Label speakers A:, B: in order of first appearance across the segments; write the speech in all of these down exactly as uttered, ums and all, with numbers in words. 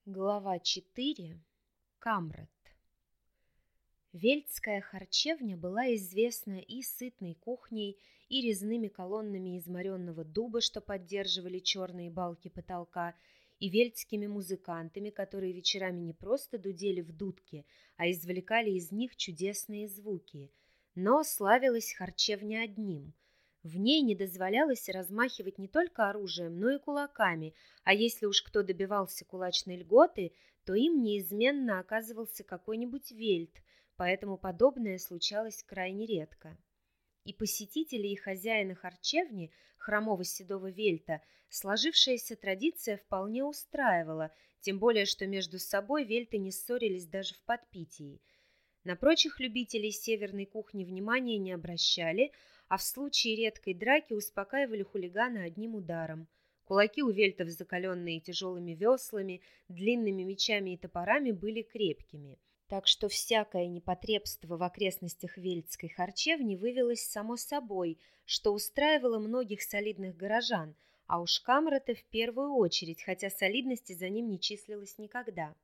A: Глава четыре. Камрад. Вельдская харчевня была известна и сытной кухней, и резными колоннами из моренного дуба, что поддерживали черные балки потолка, и вельдскими музыкантами, которые вечерами не просто дудели в дудки, а извлекали из них чудесные звуки. Но славилась харчевня одним. В ней не дозволялось размахивать не только оружием, но и кулаками, а если уж кто добивался кулачной льготы, то им неизменно оказывался какой-нибудь вельт, поэтому подобное случалось крайне редко. И посетители, и хозяина харчевни, хромого седого вельта, сложившаяся традиция вполне устраивала, тем более, что между собой вельты не ссорились даже в подпитии. На прочих любителей северной кухни внимания не обращали, а в случае редкой драки успокаивали хулигана одним ударом. Кулаки у вельтов, закаленные тяжелыми веслами, длинными мечами и топорами, были крепкими. Так что всякое непотребство в окрестностях вельдской харчевни вывелось само собой, что устраивало многих солидных горожан, а уж Камрата в первую очередь, хотя солидности за ним не числилось никогда.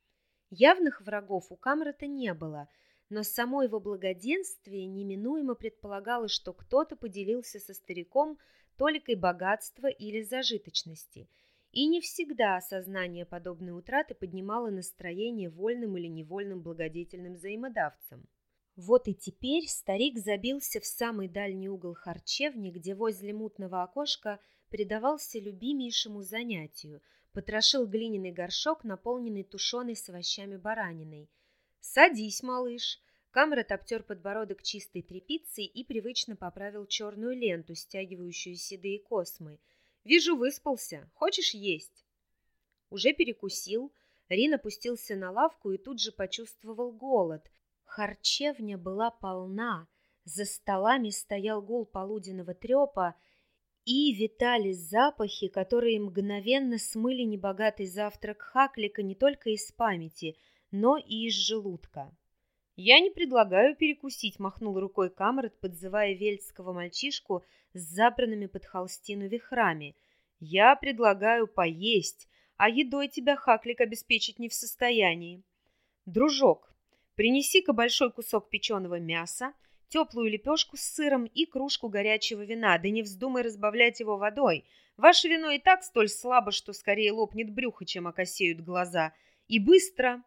A: Явных врагов у Камрата не было, но само его благоденствие неминуемо предполагало, что кто-то поделился со стариком толикой богатства или зажиточности, и не всегда осознание подобной утраты поднимало настроение вольным или невольным благодетельным взаимодавцам. Вот и теперь старик забился в самый дальний угол харчевни, где возле мутного окошка предавался любимейшему занятию, потрошил глиняный горшок, наполненный тушеной с овощами бараниной. «Садись, малыш!» Камрад обтер подбородок чистой тряпицей и привычно поправил черную ленту, стягивающую седые космы. «Вижу, выспался. Хочешь есть?» Уже перекусил. Рин опустился на лавку и тут же почувствовал голод. Харчевня была полна. За столами стоял гул полуденного трепа, и витали запахи, которые мгновенно смыли небогатый завтрак Хаклика не только из памяти, но и из желудка. «Я не предлагаю перекусить», — махнул рукой Камрад, подзывая вельдского мальчишку с забранными под холстину вихрами. «Я предлагаю поесть, а едой тебя Хаклик обеспечить не в состоянии. Дружок, принеси-ка большой кусок печеного мяса, теплую лепешку с сыром и кружку горячего вина, да не вздумай разбавлять его водой. Ваше вино и так столь слабо, что скорее лопнет брюхо, чем окосеют глаза. И быстро!»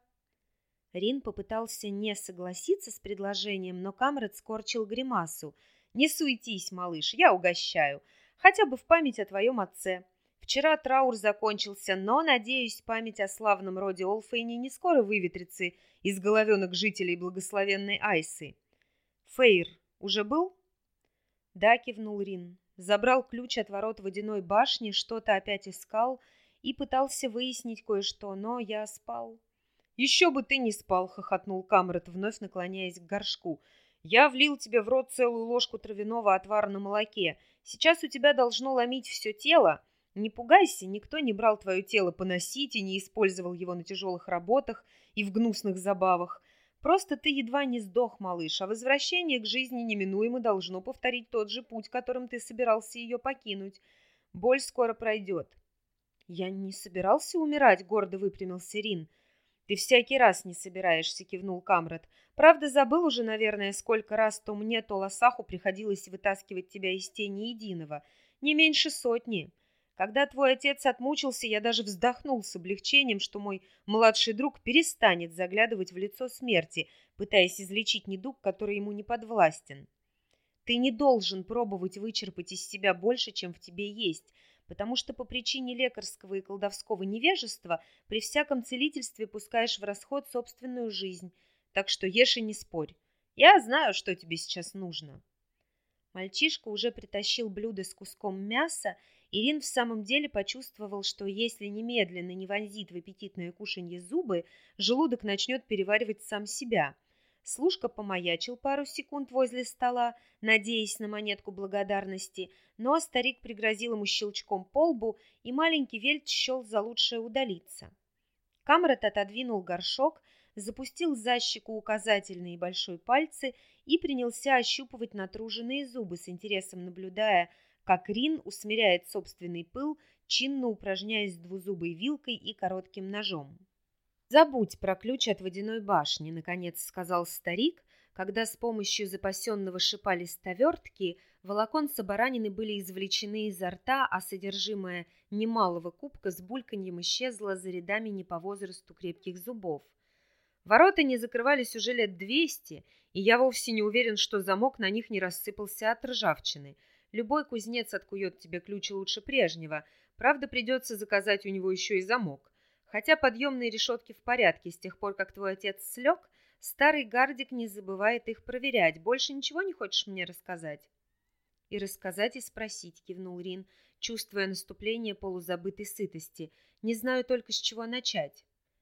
A: Рин попытался не согласиться с предложением, но Камрад скорчил гримасу. «Не суетись, малыш, я угощаю, хотя бы в память о твоем отце. Вчера траур закончился, но, надеюсь, память о славном роде Олфейне не скоро выветрится из головенок жителей благословенной Айсы. Фейр уже был?» «Да», — кивнул Рин. Забрал ключ от ворот водяной башни, что-то опять искал и пытался выяснить кое-что, но я спал. «Еще бы ты не спал», — хохотнул Камрад, вновь наклоняясь к горшку. «Я влил тебе в рот целую ложку травяного отвара на молоке. Сейчас у тебя должно ломить все тело. Не пугайся, никто не брал твое тело поносить и не использовал его на тяжелых работах и в гнусных забавах. Просто ты едва не сдох, малыш, а возвращение к жизни неминуемо должно повторить тот же путь, которым ты собирался ее покинуть. Боль скоро пройдет». «Я не собирался умирать», — гордо выпрямился Рин. «Ты всякий раз не собираешься», — кивнул Камрад. «Правда, забыл уже, наверное, сколько раз то мне, то Лосаху приходилось вытаскивать тебя из тени единого. Не меньше сотни. Когда твой отец отмучился, я даже вздохнул с облегчением, что мой младший друг перестанет заглядывать в лицо смерти, пытаясь излечить недуг, который ему не подвластен. Ты не должен пробовать вычерпать из себя больше, чем в тебе есть, потому что по причине лекарского и колдовского невежества при всяком целительстве пускаешь в расход собственную жизнь. Так что ешь и не спорь. Я знаю, что тебе сейчас нужно». Мальчишка уже притащил блюдо с куском мяса, и Рин в самом деле почувствовал, что если немедленно не вонзит в аппетитное кушанье зубы, желудок начнет переваривать сам себя. Служка помаячил пару секунд возле стола, надеясь на монетку благодарности, но старик пригрозил ему щелчком по лбу, и маленький вельт счел за лучшее удалиться. Камрад отодвинул горшок, запустил за щеку указательные и большой пальцы и принялся ощупывать натруженные зубы, с интересом наблюдая, как Рин усмиряет собственный пыл, чинно упражняясь с двузубой вилкой и коротким ножом. «Забудь про ключ от водяной башни», — наконец сказал старик, когда с помощью запасенного шипа листовертки волоконца баранины были извлечены изо рта, а содержимое немалого кубка с бульканьем исчезло за рядами не по возрасту крепких зубов. «Ворота не закрывались уже лет двести, и я вовсе не уверен, что замок на них не рассыпался от ржавчины. Любой кузнец откует тебе ключ лучше прежнего, правда, придется заказать у него еще и замок. Хотя подъемные решетки в порядке, с тех пор, как твой отец слег, старый Гардик не забывает их проверять. Больше ничего не хочешь мне рассказать?» «И рассказать, и спросить», — кивнул Рин, чувствуя наступление полузабытой сытости. «Не знаю только, с чего начать».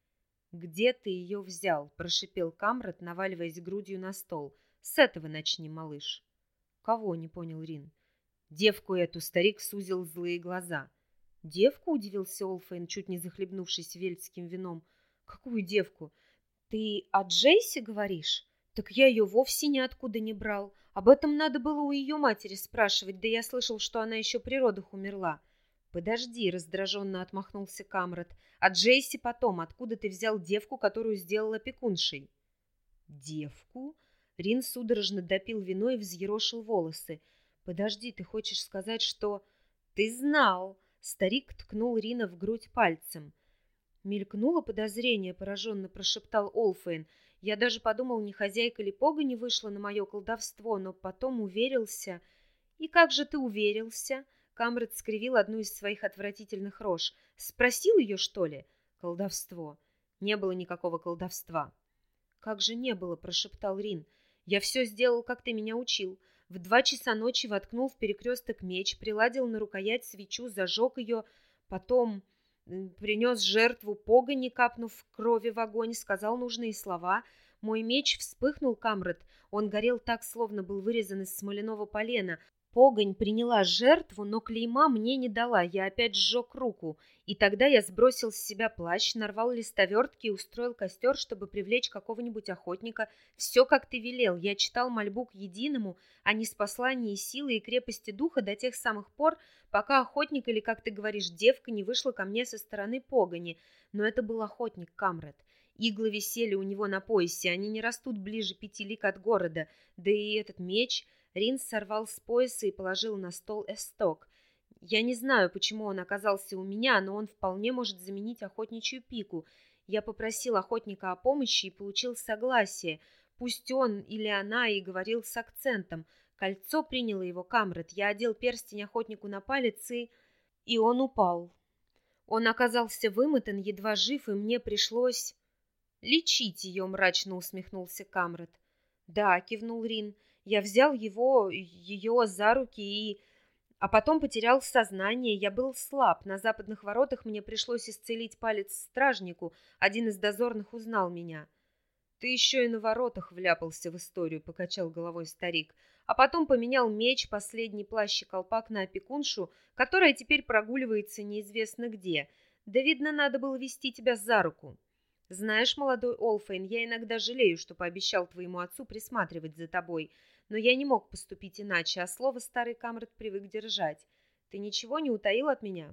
A: «Где ты ее взял?» — прошипел Камрад, наваливаясь грудью на стол. «С этого начни, малыш». «Кого?» — не понял Рин. «Девку эту», — старик сузил злые глаза. «Девку?» — удивился Олфейн, чуть не захлебнувшись вельдским вином. «Какую девку? Ты о Джейсе говоришь? Так я ее вовсе ниоткуда не брал. Об этом надо было у ее матери спрашивать, да я слышал, что она еще при родах умерла». «Подожди», — раздраженно отмахнулся Камрад. «А Джейси потом, откуда ты взял девку, которую сделал опекуншей?» «Девку?» Рин судорожно допил вино и взъерошил волосы. «Подожди, ты хочешь сказать, что...» «Ты знал!» Старик ткнул Рина в грудь пальцем. Мелькнуло подозрение, пораженно прошептал Олфейн. Я даже подумал, не хозяйка ли погони вышла на мое колдовство, но потом уверился. «И как же ты уверился?» Камрад скривил одну из своих отвратительных рож. «Спросил ее, что ли?» «Колдовство». «Не было никакого колдовства». «Как же не было?» – прошептал Рин. «Я все сделал, как ты меня учил. В два часа ночи воткнул в перекресток меч, приладил на рукоять свечу, зажег ее, потом принес жертву погони, капнув крови в огонь, сказал нужные слова. Мой меч вспыхнул, Камрад. Он горел так, словно был вырезан из смоляного полена. Погонь приняла жертву, но клейма мне не дала. Я опять сжег руку. И тогда я сбросил с себя плащ, нарвал листовертки и устроил костер, чтобы привлечь какого-нибудь охотника. Все, как ты велел. Я читал мольбу к единому, а не с посланием силы и крепости духа до тех самых пор, пока охотник, или, как ты говоришь, девка не вышла ко мне со стороны погони. Но это был охотник, Камрад. Иглы висели у него на поясе, они не растут ближе пяти лиг от города. Да и этот меч... Рин сорвал с пояса и положил на стол эсток. Я не знаю, почему он оказался у меня, но он вполне может заменить охотничью пику. Я попросил охотника о помощи и получил согласие. Пусть он или она и говорил с акцентом. Кольцо приняло его, Камрад. Я одел перстень охотнику на палец, и... И он упал. Он оказался вымотан, едва жив, и мне пришлось... «Лечить ее», — мрачно усмехнулся Камрад. «Да», — кивнул Рин. Я взял его, ее за руки и... А потом потерял сознание. Я был слаб. На западных воротах мне пришлось исцелить палец стражнику. Один из дозорных узнал меня. «Ты еще и на воротах вляпался в историю», — покачал головой старик. «А потом поменял меч, последний плащ и колпак на опекуншу, которая теперь прогуливается неизвестно где. Да, видно, надо было вести тебя за руку. Знаешь, молодой Олфейн, я иногда жалею, что пообещал твоему отцу присматривать за тобой. Но я не мог поступить иначе, а слово старый Камрад привык держать. Ты ничего не утаил от меня?»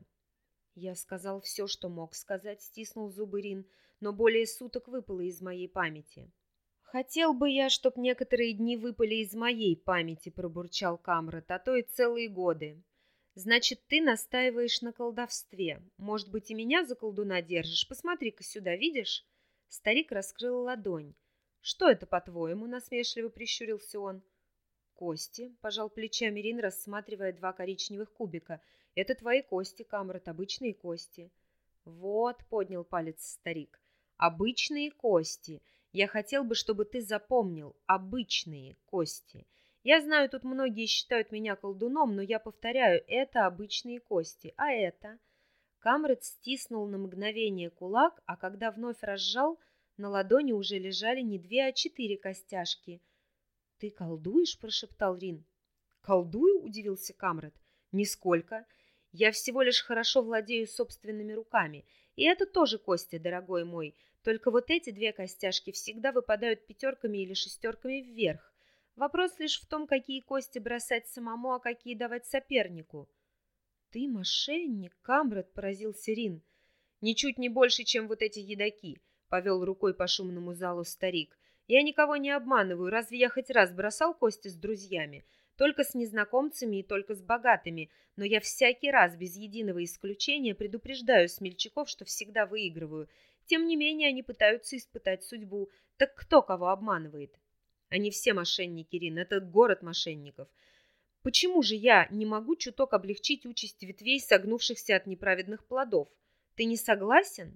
A: Я сказал все, что мог сказать, стиснул зубы Рин, но более суток выпало из моей памяти. «Хотел бы я, чтоб некоторые дни выпали из моей памяти», — пробурчал Камрад, — «а то и целые годы. Значит, ты настаиваешь на колдовстве. Может быть, и меня за колдуна держишь? Посмотри-ка сюда, видишь?» Старик раскрыл ладонь. «Что это, по-твоему?» — насмешливо прищурился он. «Кости», — пожал плечами Рин, рассматривая два коричневых кубика. «Это твои кости, Камрад, обычные кости». «Вот», — поднял палец старик, — «обычные кости. Я хотел бы, чтобы ты запомнил, обычные кости. Я знаю, тут многие считают меня колдуном, но я повторяю, это обычные кости. А это...» Камрад стиснул на мгновение кулак, а когда вновь разжал, на ладони уже лежали не две, а четыре костяшки. «Ты колдуешь?» – прошептал Рин. «Колдую?» – удивился Камрад. «Нисколько. Я всего лишь хорошо владею собственными руками. И это тоже кости, дорогой мой. Только вот эти две костяшки всегда выпадают пятерками или шестерками вверх. Вопрос лишь в том, какие кости бросать самому, а какие давать сопернику». «Ты мошенник, Камрад», – поразился Рин. «Ничуть не больше, чем вот эти едоки. повел рукой по шумному залу старик. «Я никого не обманываю. Разве я хоть раз бросал кости с друзьями? Только с незнакомцами и только с богатыми. Но я всякий раз, без единого исключения, предупреждаю смельчаков, что всегда выигрываю. Тем не менее, они пытаются испытать судьбу. Так кто кого обманывает?» «Они все мошенники, Рин. Это город мошенников. Почему же я не могу чуток облегчить участь ветвей, согнувшихся от неправедных плодов? Ты не согласен?»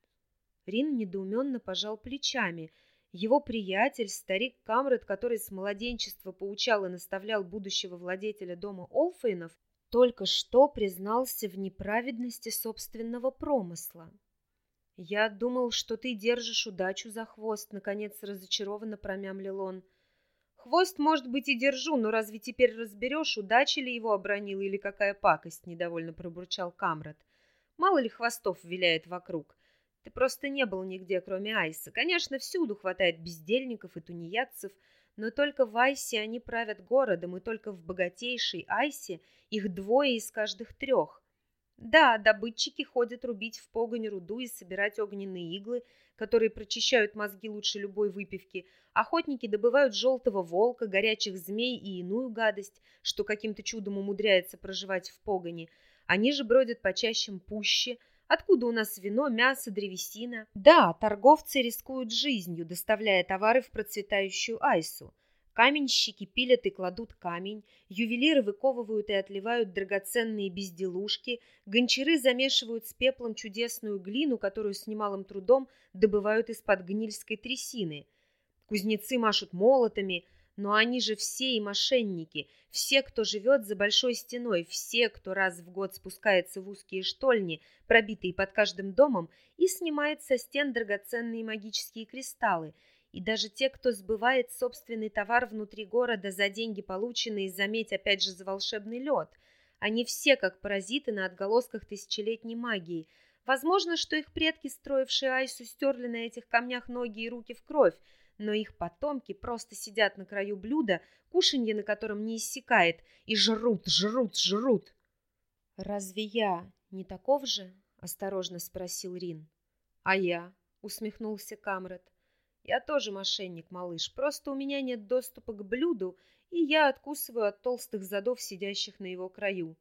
A: Рин недоуменно пожал плечами. Его приятель, старик Камрад, который с младенчества поучал и наставлял будущего владетеля дома Олфейнов, только что признался в неправедности собственного промысла. «Я думал, что ты держишь удачу за хвост», — наконец разочарованно промямлил он. «Хвост, может быть, и держу, но разве теперь разберешь, удача ли его обронила или какая пакость?» — недовольно пробурчал Камрад. «Мало ли хвостов виляет вокруг. Ты просто не был нигде, кроме Айса. Конечно, всюду хватает бездельников и тунеядцев, но только в Айсе они правят городом, и только в богатейшей Айсе их двое из каждых трех. Да, добытчики ходят рубить в погонь руду и собирать огненные иглы, которые прочищают мозги лучше любой выпивки. Охотники добывают желтого волка, горячих змей и иную гадость, что каким-то чудом умудряется проживать в погоне. Они же бродят по чащам пуще. Откуда у нас вино, мясо, древесина? Да, торговцы рискуют жизнью, доставляя товары в процветающую Айсу. Каменщики пилят и кладут камень, ювелиры выковывают и отливают драгоценные безделушки, гончары замешивают с пеплом чудесную глину, которую с немалым трудом добывают из-под гнильской трясины. Кузнецы машут молотами, но они же все и мошенники, все, кто живет за большой стеной, все, кто раз в год спускается в узкие штольни, пробитые под каждым домом, и снимает со стен драгоценные магические кристаллы, и даже те, кто сбывает собственный товар внутри города за деньги, полученные, заметь, опять же, за волшебный лед. Они все, как паразиты на отголосках тысячелетней магии. Возможно, что их предки, строившие Айсу, стерли на этих камнях ноги и руки в кровь, но их потомки просто сидят на краю блюда, кушанье на котором не иссякает, и жрут, жрут, жрут. «Разве я не таков же?» — осторожно спросил Рин. «А я?» — усмехнулся Камрад. «Я тоже мошенник, малыш, просто у меня нет доступа к блюду, и я откусываю от толстых задов, сидящих на его краю».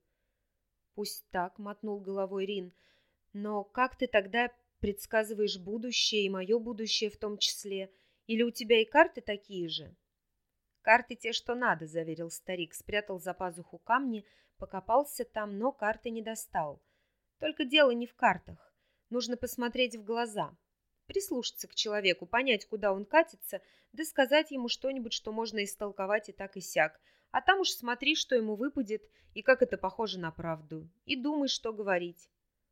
A: «Пусть так», — мотнул головой Рин, — «но как ты тогда предсказываешь будущее и мое будущее в том числе? Или у тебя и карты такие же?» «Карты те, что надо», — заверил старик, спрятал за пазуху камни, покопался там, но карты не достал. «Только дело не в картах. Нужно посмотреть в глаза, прислушаться к человеку, понять, куда он катится, да сказать ему что-нибудь, что можно истолковать и так и сяк. А там уж смотри, что ему выпадет и как это похоже на правду. И думай, что говорить».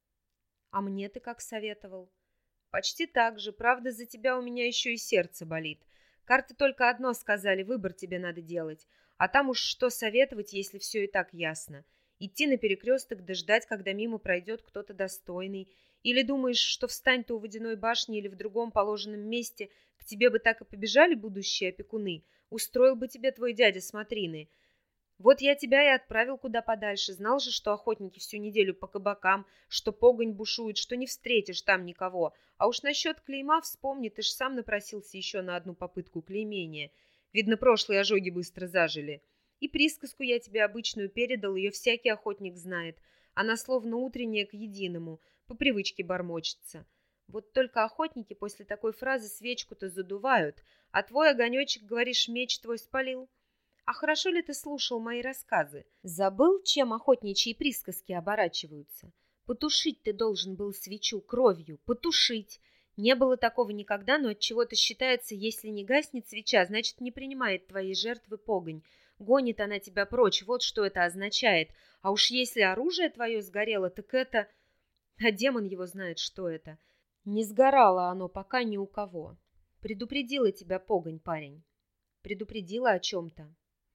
A: «А мне ты как советовал?» «Почти так же. Правда, за тебя у меня еще и сердце болит. Карты только одно сказали, выбор тебе надо делать. А там уж что советовать, если все и так ясно? Идти на перекресток, да ждать, когда мимо пройдет кто-то достойный? Или думаешь, что встань ты у водяной башни или в другом положенном месте, к тебе бы так и побежали будущие опекуны? Устроил бы тебе твой дядя смотрины. Вот я тебя и отправил куда подальше. Знал же, что охотники всю неделю по кабакам, что погонь бушует, что не встретишь там никого. А уж насчет клейма вспомни, ты ж сам напросился еще на одну попытку клеймения. Видно, прошлые ожоги быстро зажили. И присказку я тебе обычную передал, ее всякий охотник знает. Она словно утренняя к единому, по привычке бормочется. Вот только охотники после такой фразы свечку-то задувают, а твой огонечек, говоришь, меч твой спалил. А хорошо ли ты слушал мои рассказы? Забыл, чем охотничьи присказки оборачиваются? Потушить ты должен был свечу кровью, потушить. Не было такого никогда, но отчего-то считается, если не гаснет свеча, значит, не принимает твоей жертвы погонь. Гонит она тебя прочь, вот что это означает. А уж если оружие твое сгорело, так это... А демон его знает, что это. Не сгорало оно пока ни у кого. Предупредила тебя погонь, парень. Предупредила о чем-то.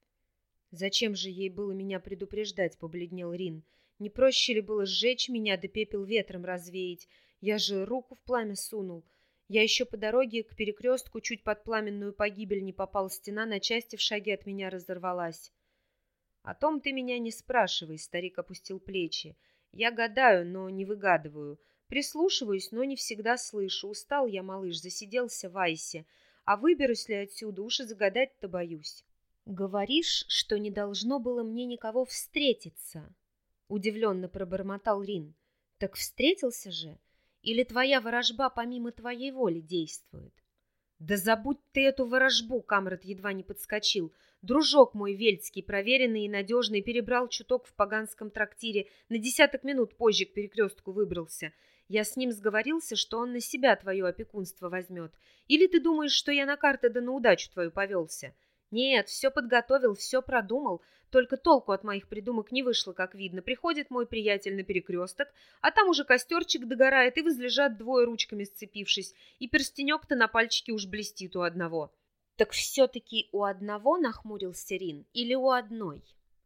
A: «Зачем же ей было меня предупреждать?» — побледнел Рин. «Не проще ли было сжечь меня, да пепел ветром развеять? Я же руку в пламя сунул. Я еще по дороге к перекрестку чуть под пламенную погибель не попал, стена на части в шаге от меня разорвалась». «О том ты меня не спрашивай», — старик опустил плечи. «Я гадаю, но не выгадываю. Прислушиваюсь, но не всегда слышу. Устал я, малыш, засиделся в Айсе. А выберусь ли отсюда, уж и загадать-то боюсь. Говоришь, что не должно было мне никого встретиться? Удивленно пробормотал Рин. Так встретился же? Или твоя ворожба помимо твоей воли действует? Да забудь ты эту ворожбу, Камрад едва не подскочил. Дружок мой вельцкий, проверенный и надежный, перебрал чуток в поганском трактире, на десяток минут позже к перекрестку выбрался. Я с ним сговорился, что он на себя твое опекунство возьмет. Или ты думаешь, что я на карты да на удачу твою повелся? Нет, все подготовил, все продумал, только толку от моих придумок не вышло, как видно. Приходит мой приятель на перекресток, а там уже костерчик догорает, и возлежат двое ручками сцепившись, и перстенек-то на пальчике уж блестит у одного. Так все-таки у одного нахмурился Рин или у одной?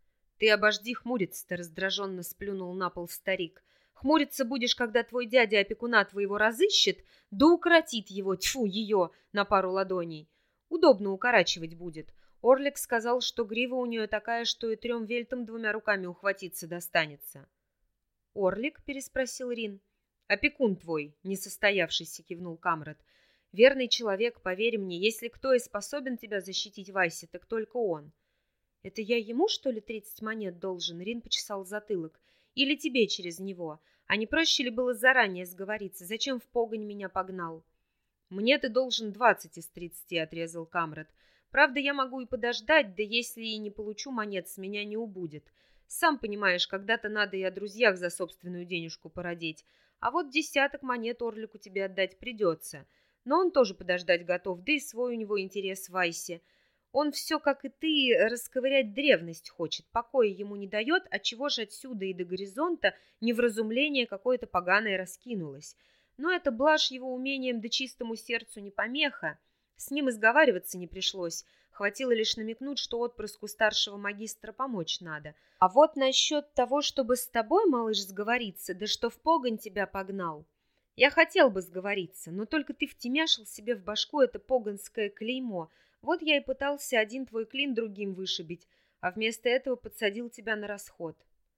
A: Ты обожди хмуриться-то, раздраженно сплюнул на пол старик. Хмуриться будешь, когда твой дядя опекуна твоего разыщет, да укоротит его, тьфу, ее, на пару ладоней. Удобно укорачивать будет. Орлик сказал, что грива у нее такая, что и трем вельтам двумя руками ухватиться достанется. «Орлик?» — переспросил Рин. «Опекун твой, несостоявшийся», — кивнул Камрад. «Верный человек, поверь мне, если кто и способен тебя защитить в Айсе, так только он». «Это я ему, что ли, тридцать монет должен?» — Рин почесал затылок. «Или тебе через него? А не проще ли было заранее сговориться? Зачем в погонь меня погнал?» «Мне ты должен двадцать из тридцати», — отрезал Камрад. «Правда, я могу и подождать, да если и не получу монет, с меня не убудет. Сам понимаешь, когда-то надо и о друзьях за собственную денежку породить. А вот десяток монет Орлику тебе отдать придется. Но он тоже подождать готов, да и свой у него интерес в Айсе. Он все, как и ты, расковырять древность хочет, покоя ему не дает, отчего же отсюда и до горизонта невразумление какое-то поганое раскинулось. Но эта блажь его умением да чистому сердцу не помеха. С ним изговариваться не пришлось, хватило лишь намекнуть, что отпрыску старшего магистра помочь надо. А вот насчет того, чтобы с тобой, малыш, сговориться, да что в погонь тебя погнал. Я хотел бы сговориться, но только ты втемяшил себе в башку это поганское клеймо. Вот я и пытался один твой клин другим вышибить, а вместо этого подсадил тебя на расход.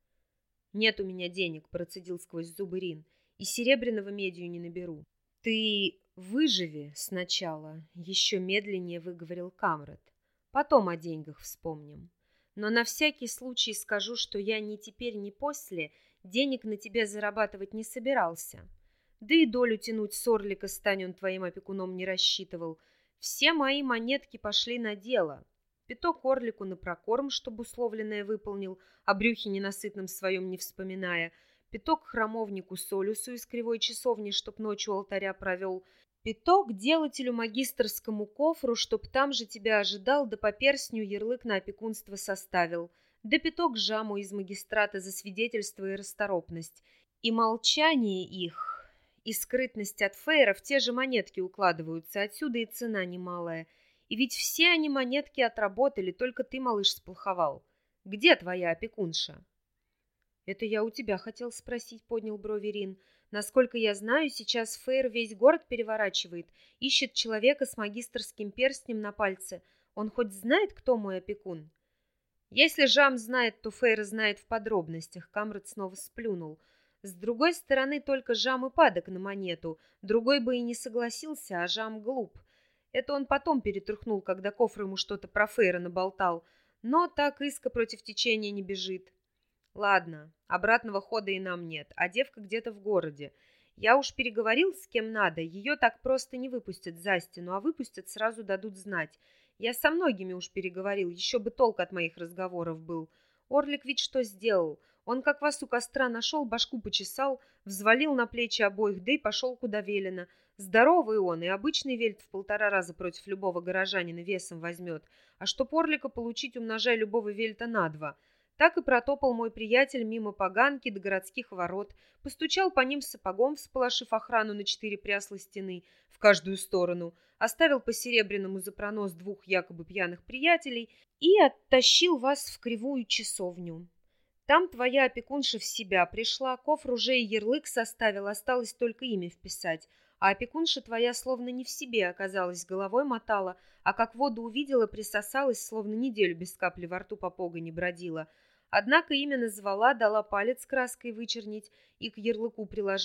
A: «Нет у меня денег», — процедил сквозь зубы Рин, — «и серебряного медью не наберу». «Ты выживи сначала», — еще медленнее выговорил Камрад. «Потом о деньгах вспомним. Но на всякий случай скажу, что я ни теперь, ни после денег на тебя зарабатывать не собирался. Да и долю тянуть с Орлика, стань он твоим опекуном, не рассчитывал. Все мои монетки пошли на дело. Пяток Орлику на прокорм, чтобы условленное выполнил, о брюхе ненасытном своем не вспоминая, пяток храмовнику Солюсу из кривой часовни, чтоб ночью алтаря провел, пяток делателю магистрскому кофру, чтоб там же тебя ожидал, да по перстню ярлык на опекунство составил, да пяток жаму из магистрата за свидетельство и расторопность. И молчание их, и скрытность от фейров те же монетки укладываются, отсюда и цена немалая. И ведь все они монетки отработали, только ты, малыш, сплоховал. Где твоя опекунша?» «Это я у тебя хотел спросить», — поднял брови Рин. «Насколько я знаю, сейчас Фейр весь город переворачивает, ищет человека с магистрским перстнем на пальце. Он хоть знает, кто мой опекун?» «Если Жам знает, то Фейр знает в подробностях», — Камрад снова сплюнул. «С другой стороны, только Жам и падок на монету. Другой бы и не согласился, а Жам глуп. Это он потом перетряхнул, когда кофр ему что-то про Фейра наболтал. Но так иска против течения не бежит. Ладно, обратного хода и нам нет, а девка где-то в городе. Я уж переговорил с кем надо, ее так просто не выпустят за стену, а выпустят, сразу дадут знать. Я со многими уж переговорил, еще бы толк от моих разговоров был. Орлик ведь что сделал? Он как вас у костра нашел, башку почесал, взвалил на плечи обоих, да и пошел куда велено. Здоровый он, и обычный вельт в полтора раза против любого горожанина весом возьмет. А чтоб Орлика получить, умножай любого вельта на два. Так и протопал мой приятель мимо поганки до городских ворот, постучал по ним сапогом, всполошив охрану на четыре прясла стены в каждую сторону, оставил по серебряному за пронос двух якобы пьяных приятелей и оттащил вас в кривую часовню. Там твоя опекунша в себя пришла, кофр уже и ярлык составил, осталось только имя вписать, а опекунша твоя словно не в себе оказалась, головой мотала, а как воду увидела, присосалась, словно неделю без капли во рту по погоне бродила. Однако имя назвала, дала палец краской вычернить и к ярлыку приложить,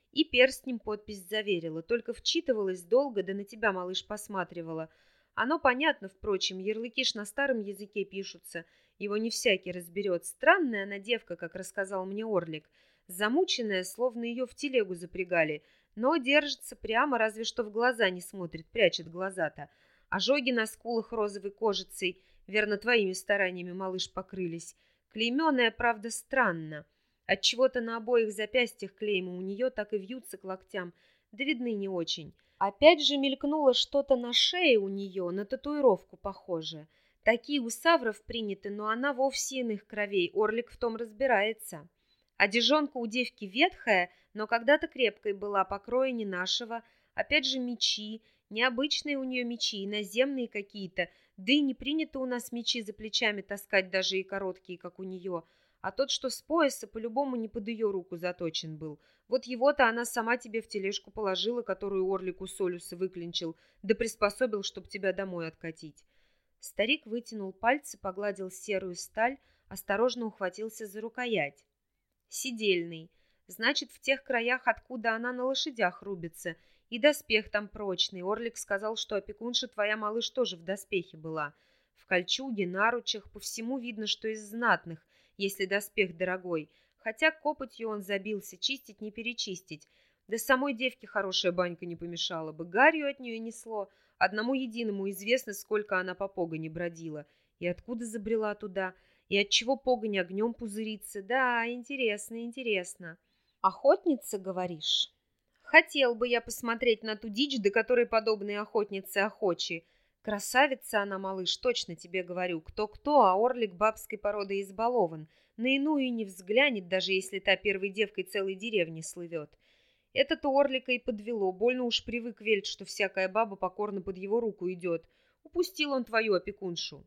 A: И перстнем подпись заверила, только вчитывалась долго, да на тебя, малыш, посматривала. Оно понятно, впрочем, ярлыки ж на старом языке пишутся, его не всякий разберет. Странная она девка, как рассказал мне Орлик, замученная, словно ее в телегу запрягали, но держится прямо, разве что в глаза не смотрит, прячет глаза-то. Ожоги на скулах розовой кожицей, верно, твоими стараниями, малыш, покрылись. Клейменная, правда, странно. Отчего-то на обоих запястьях клейма у нее так и вьются к локтям, да видны не очень. Опять же мелькнуло что-то на шее у нее, на татуировку похоже. Такие у савров приняты, но она вовсе иных кровей, Орлик в том разбирается. Одежонка у девки ветхая, но когда-то крепкой была, покроя не нашего. Опять же мечи, необычные у нее мечи, иноземные какие-то, да и не принято у нас мечи за плечами таскать, даже и короткие, как у нее. А тот, что с пояса, по-любому не под ее руку заточен был. Вот его-то она сама тебе в тележку положила, которую Орлик у Солюса выклинчил, да приспособил, чтоб тебя домой откатить. Старик вытянул пальцы, погладил серую сталь, осторожно ухватился за рукоять. Сидельный. Значит, в тех краях, откуда она на лошадях рубится. И доспех там прочный. Орлик сказал, что опекунша твоя, малыш, тоже в доспехе была. В кольчуге, наручах, по всему видно, что из знатных, если доспех дорогой. Хотя копотью он забился, чистить не перечистить. Да самой девке хорошая банька не помешала бы. Гарью от нее несло. Одному единому известно, сколько она по погоне бродила. И откуда забрела туда, и отчего погонь огнем пузырится. Да, интересно, интересно. Охотница, говоришь? Хотел бы я посмотреть на ту дичь, до которой подобные охотницы охочи. Красавица она, малыш, точно тебе говорю. Кто-кто, а Орлик бабской породы избалован. На иную не взглянет, даже если та первой девкой целой деревни слывет. Это-то Орлика и подвело. Больно уж привык Вельт, что всякая баба покорно под его руку идет. Упустил он твою опекуншу.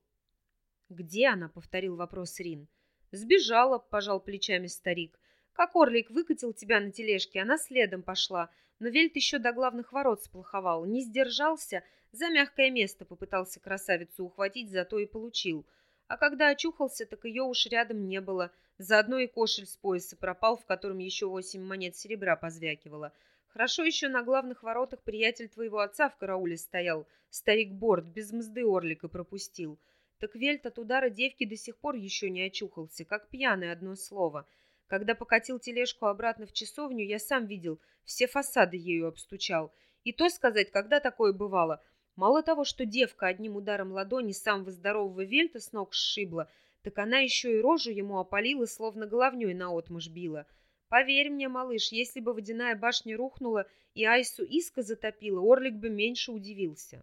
A: «Где она?» — повторил вопрос Рин. «Сбежала», — пожал плечами старик. «Как Орлик выкатил тебя на тележке, она следом пошла. Но Вельт еще до главных ворот сплоховал. Не сдержался, за мягкое место попытался красавицу ухватить, зато и получил. А когда очухался, так ее уж рядом не было. Заодно и кошель с пояса пропал, в котором еще восемь монет серебра позвякивало. Хорошо еще на главных воротах приятель твоего отца в карауле стоял. Старик Борт без мзды Орлика пропустил. Так Вельт от удара девки до сих пор еще не очухался, как пьяный, одно слово. Когда покатил тележку обратно в часовню, я сам видел, все фасады ею обстучал. И то сказать, когда такое бывало. Мало того, что девка одним ударом ладони самого здорового Вельта с ног сшибла, так она еще и рожу ему опалила, словно головней наотмашь била. Поверь мне, малыш, если бы водяная башня рухнула и Айсу Иска затопила, Орлик бы меньше удивился.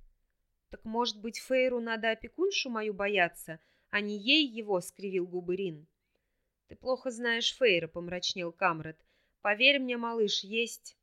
A: Так, может быть, Фейру надо опекуншу мою бояться, а не ей его, — скривил губы Рин. Ты плохо знаешь Фейра, — помрачнел Камрад. Поверь мне, малыш, есть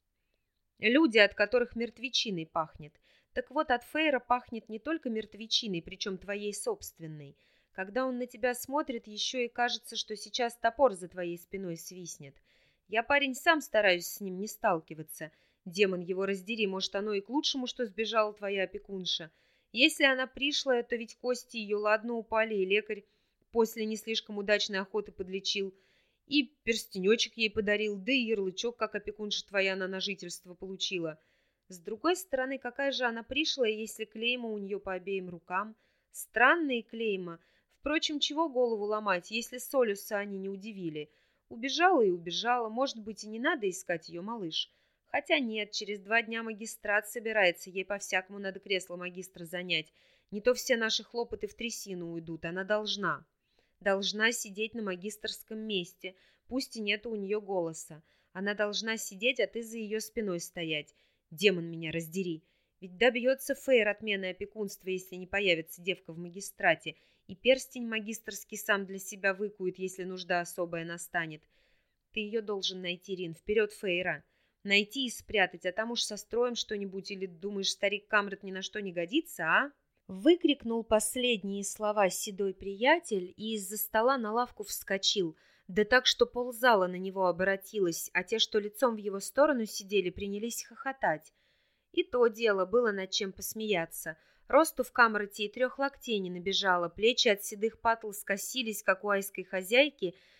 A: люди, от которых мертвечиной пахнет. Так вот, от Фейра пахнет не только мертвечиной, причем твоей собственной. Когда он на тебя смотрит, еще и кажется, что сейчас топор за твоей спиной свистнет. Я, парень, сам стараюсь с ним не сталкиваться. Демон его раздери, может, оно и к лучшему, что сбежала твоя опекунша. Если она пришлая, то ведь кости ее ладно упали, и лекарь после не слишком удачной охоты подлечил, и перстенечек ей подарил, да и ярлычок, как опекунша твоя, она на жительство получила. С другой стороны, какая же она пришлая, если клейма у нее по обеим рукам? Странные клейма. Впрочем, чего голову ломать, если Солюса они не удивили? Убежала и убежала, может быть, и не надо искать ее, малыш. Хотя нет, через два дня магистрат собирается, ей по-всякому надо кресло магистра занять. Не то все наши хлопоты в трясину уйдут, она должна. Должна сидеть на магистрском месте, пусть и нет у нее голоса. Она должна сидеть, а ты за ее спиной стоять. Демон меня раздери. Ведь добьется Фейр отмены опекунства, если не появится девка в магистрате, и перстень магистрский сам для себя выкует, если нужда особая настанет. Ты ее должен найти, Рин, вперед Фейра. Найти и спрятать, а там уж состроим что-нибудь, или думаешь, старик Камрад ни на что не годится, а? Выкрикнул последние слова седой приятель и из-за стола на лавку вскочил, да так, что ползала на него оборотилась, а те, что лицом в его сторону сидели, принялись хохотать. И то дело было над чем посмеяться. Росту в Камрате и трех локтей не набежало, плечи от седых патл скосились, как у айской хозяйки,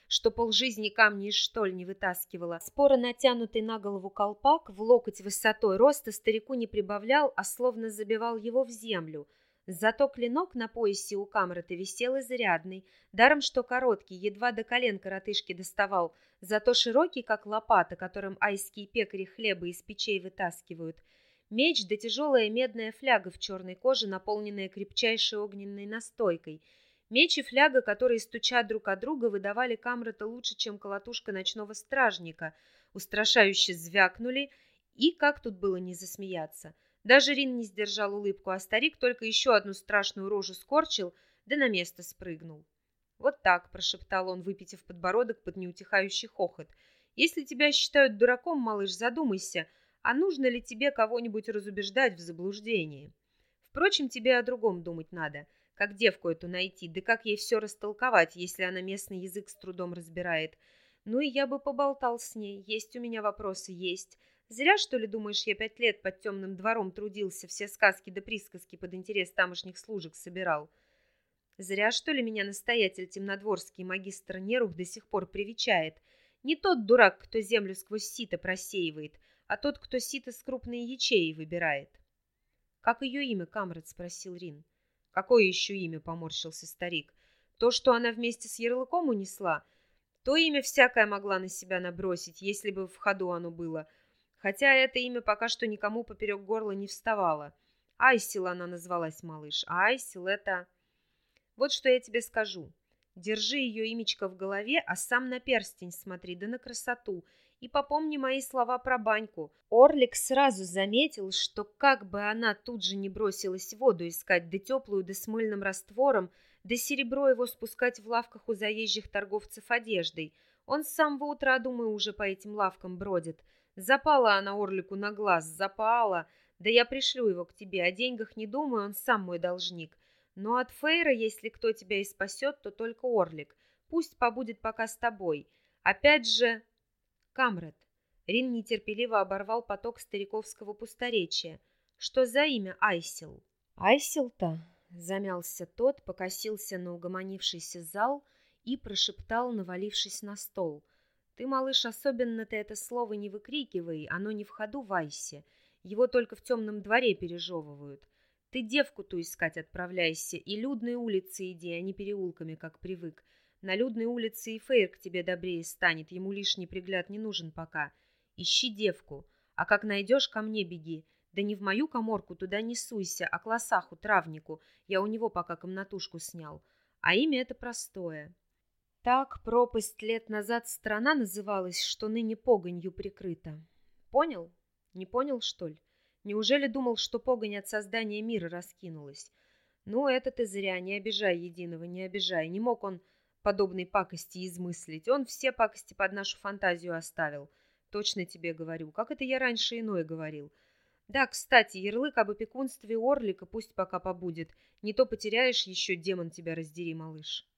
A: что полжизни камни из штоль не вытаскивала. Споро натянутый на голову колпак в локоть высотой роста старику не прибавлял, а словно забивал его в землю. Зато клинок на поясе у Камрата висел изрядный, даром что короткий, едва до колен коротышки доставал, зато широкий, как лопата, которым айские пекари хлеба из печей вытаскивают. Меч да тяжелая медная фляга в черной коже, наполненная крепчайшей огненной настойкой. Меч и фляга, которые, стуча друг от друга, выдавали Камрата лучше, чем колотушка ночного стражника, устрашающе звякнули, и как тут было не засмеяться. Даже Рин не сдержал улыбку, а старик только еще одну страшную рожу скорчил, да на место спрыгнул. «Вот так», — прошептал он, выпитив подбородок под неутихающий хохот. «Если тебя считают дураком, малыш, задумайся, а нужно ли тебе кого-нибудь разубеждать в заблуждении? Впрочем, тебе о другом думать надо. Как девку эту найти, да как ей все растолковать, если она местный язык с трудом разбирает. Ну и я бы поболтал с ней, есть у меня вопросы, есть». Зря, что ли, думаешь, я пять лет под темным двором трудился, все сказки да присказки под интерес тамошних служек собирал? Зря, что ли, меня настоятель темнодворский магистр Нерух до сих пор привечает? Не тот дурак, кто землю сквозь сито просеивает, а тот, кто сито с крупной ячеи выбирает. «Как ее имя, Камрад?» — спросил Рин. «Какое еще имя?» — поморщился старик. «То, что она вместе с ярлыком унесла, то имя всякое могла на себя набросить, если бы в ходу оно было». Хотя это имя пока что никому поперек горла не вставало. Айсил она назвалась, малыш. А Айсил это... Вот что я тебе скажу. Держи ее имечко в голове, а сам на перстень смотри, да на красоту. И попомни мои слова про баньку. Орлик сразу заметил, что как бы она тут же не бросилась в воду искать, да теплую, да с мыльным раствором, да серебро его спускать в лавках у заезжих торговцев одеждой. Он с самого утра, думаю, уже по этим лавкам бродит. Запала она Орлику на глаз, запала. Да я пришлю его к тебе, о деньгах не думаю, он сам мой должник. Но от Фейра, если кто тебя и спасет, то только Орлик. Пусть побудет пока с тобой. Опять же, Камрад». Рин нетерпеливо оборвал поток стариковского пусторечия. «Что за имя Айсил?» «Айсил-то?» — замялся тот, покосился на угомонившийся зал и прошептал, навалившись на стол. «Ты, малыш, особенно-то это слово не выкрикивай, оно не в ходу в Айсе. Его только в темном дворе пережевывают. Ты девку ту искать отправляйся, и людные улицы иди, а не переулками, как привык. На людной улице и Фейр к тебе добрее станет, ему лишний пригляд не нужен пока. Ищи девку, а как найдешь, ко мне беги. Да не в мою каморку туда не суйся, а к лосаху, травнику. Я у него пока комнатушку снял. А имя это простое». Так пропасть лет назад страна называлась, что ныне погонью прикрыта. Понял? Не понял, что ли? Неужели думал, что погонь от создания мира раскинулась? Ну, это ты зря, не обижай единого, не обижай. Не мог он подобной пакости измыслить. Он все пакости под нашу фантазию оставил. Точно тебе говорю, как это я раньше иное говорил. Да, кстати, ярлык об опекунстве Орлика пусть пока побудет. Не то потеряешь еще, демон тебя раздери, малыш.